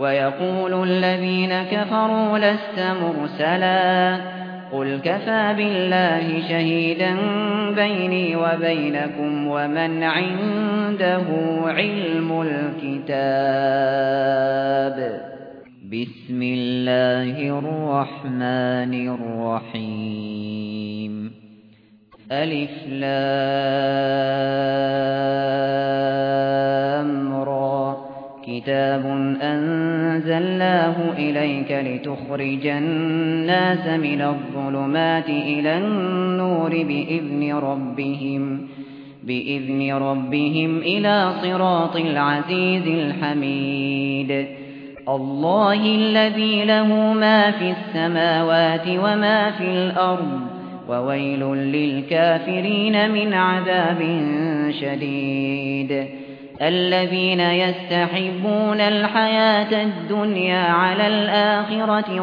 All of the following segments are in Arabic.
ويقول الذين كفروا لست مرسلا قل كفى بالله شهيدا بيني وبينكم ومن عنده علم الكتاب. بسم الله الرحمن الرحيم. ألف لام را كتاب أنزلناه إليك لتخرج الناس من الظلمات إلى النور بإذن ربهم إلى صراط العزيز الحميد. الله الذي له ما في السماوات وما في الأرض وويل للكافرين من عذاب شديد. الذين يستحبون الحياة الدنيا على الآخرة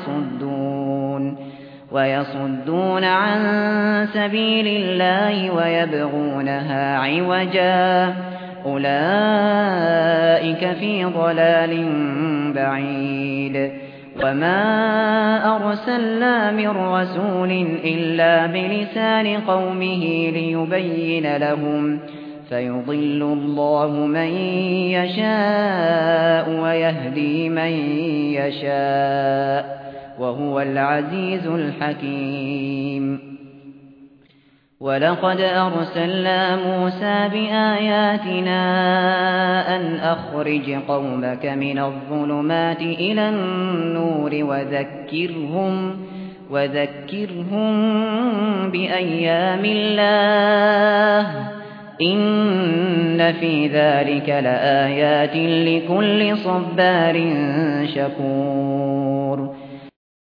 ويصدون عن سبيل الله ويبغونها عوجا أولئك في ضلال بعيد. وما أرسلنا من رسول إلا بلسان قومه ليبين لهم فيضل الله من يشاء ويهدي من يشاء وهو العزيز الحكيم. ولقد أرسلنا موسى بآياتنا أن أخرج قومك من الظلمات إلى النور وذكرهم بأيام الله إن في ذلك لآيات لكل صبار شكور.